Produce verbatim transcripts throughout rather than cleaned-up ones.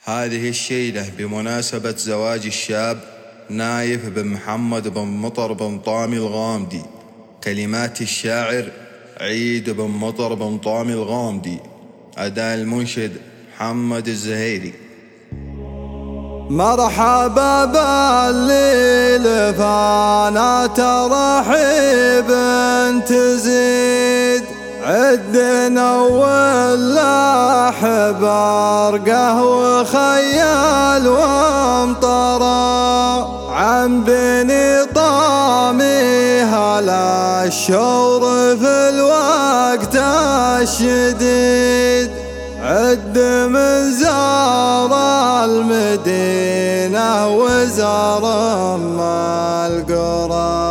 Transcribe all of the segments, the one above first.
هذه الشيلة بمناسبة زواج الشاب نايف بن محمد بن مطر بن طامي الغامدي. كلمات الشاعر عيد بن مطر بن طامي الغامدي. أداء المنشد محمد الزهيري. مرحبا بالليل فانا ترحيب تزيد عدنا ولا برقه وخيال وامطرا عن بني طامي هلا الشور في الوقت الشديد عد من زار المدينة وزار أم القرى.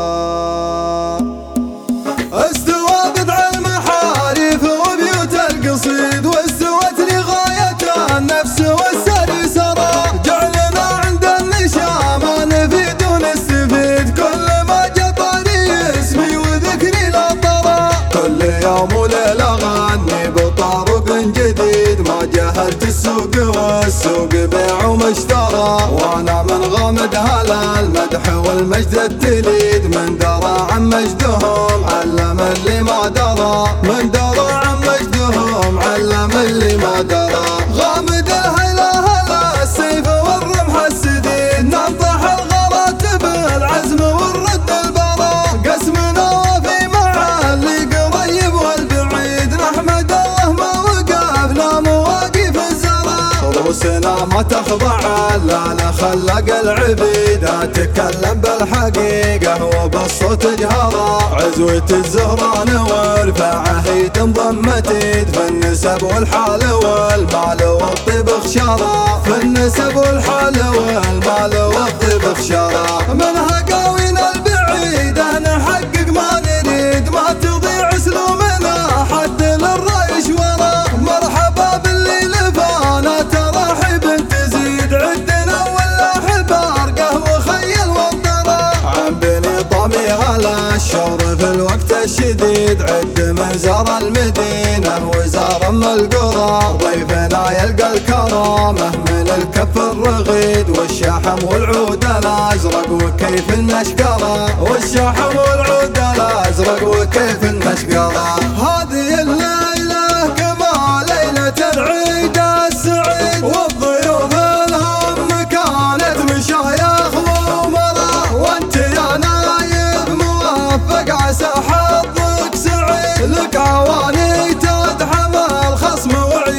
استوى بضع المحارف وبيوت القصيد واستوت لغاية النفس والسر سرى. جعلنا عند النشام نفيد ونستفيد كل ما جطري اسمي وذكري لا طرى. كل يوم وليلة غني بطارق جديد ما جهلت السوق والسوق بيع ومشترى. وانا من غامد هلا المدح والمجد التليد من درى عن مجدهم علم اللي ما درى. من درى عن مجدهم علم اللي ما درى. غامد الهلا هلا السيف والرمح السديد ننطح الغرات بالعزم والرد البراء. قسمنا وفي مع اللي قريب والبعيد نحمد الله ما وقفنا مواقف الزرع. رؤوسنا ما تخضع لا لا خلق العبيد اتكلم بالحقيقة وبالصوت جهرا. عزوة الزهران وارفعه تنضمت ايد في النسب والحال والمال والطيب خشرا. في النسب والحال والمال والطيب خشرا. منها قاوينا البعيدة نحقق ما نريد ما تضيع سلومنا حد للرأي شورا. مرحبا بالليل فانا ترحيب تزيد عدنا ولا حبارقه وخيل والضرا. عن بني طامي هلا الشور في الوقت الشديد عد من زار المدينة وزار ام القرى. ضيفنا يلقى الكرامة من الكف الرغيد والشحم والعود الازرق وكيف النشقرة. والشحم والعود الازرق وكيف النشقرة. هذه الليلة كما ليلة العيد السعيد والضيوف الهم كانت مشايخ وامراء. وانت يا نايف موفق عسى حظك سعيد لك عواني تدحم الخصم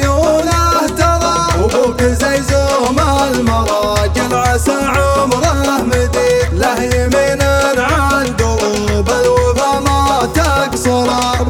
وعيونه ترى. وابوك زي زوم المراجل عسى عمره مديد له يمين عن دروب الوفا ما تكسره.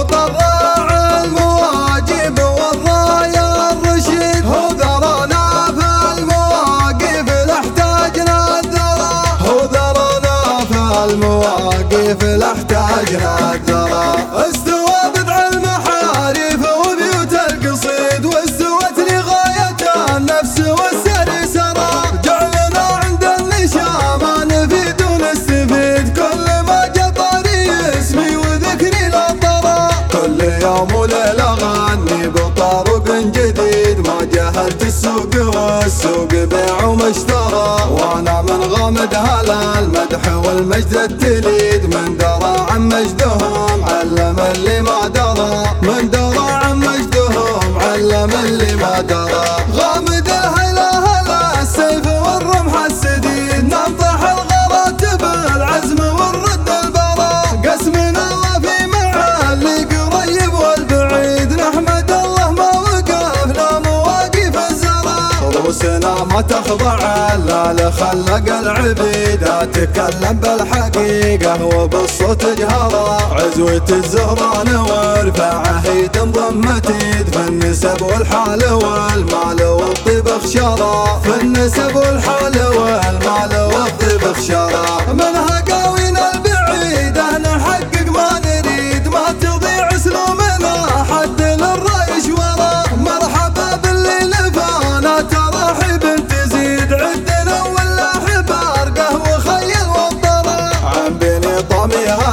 بمطرع المواجب والرايا الرشيد هو ذرنا في المواقف لاحتاجنا الذرى. هو ذرنا في المواقف لاحتاجنا الذرى. استوى بضع المحارف وبيوت القصيد واستوت لغاية النفس والسر سرى. جعلنا عند النشام نفيد ونستفيد كل ما جطري اسمي وذكري لا طرى. كل يوم وليلة غني بطارق جديد ما جهلت السوق والسوق بيع ومشترى. وانا من غامد هلا المدح والمجد التليد من درى عن مجدهم علم اللي ما درى. من درى عن مجدهم علم اللي ما درى. غامد الهلا هلا السيف والرمح السديد ننطح الغرات بالعزم والرد البراء. قسمنا وفي مع اللي قريب والبعيد نحمد الله ما وقفنا مواقف الزرع. رؤوسنا ما تخضع لا لخلق العبيد اتكلم بالحقيقة وبالصوت جهرا. عزوة الزهران وارفعه تنضمت ايد في النسب والحال والمال والطيب خشرا. في النسب والحال والمال والطيب خشرا. منها قاوينا البعيدة نحقق ما نريد ما تضيع سلومنا حد للرأي شورا. مرحبا بالليل فانا ترحيب تزيد عدنا ولا حبارقه وخيل والضرا. عن بني طامي هلا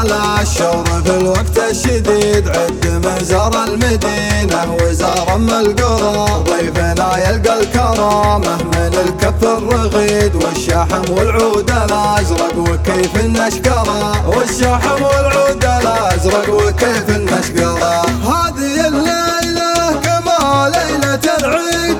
الشور في الوقت الشديد عد من زار المدينة وزار ام القرى ضيفنا يلقى الكرامة من الكف الرغيد والشحم والعود الازرق وكيف النشكرة والشحم والعود الازرق وكيف النشكرة. هذه الليلة كما ليلة العيد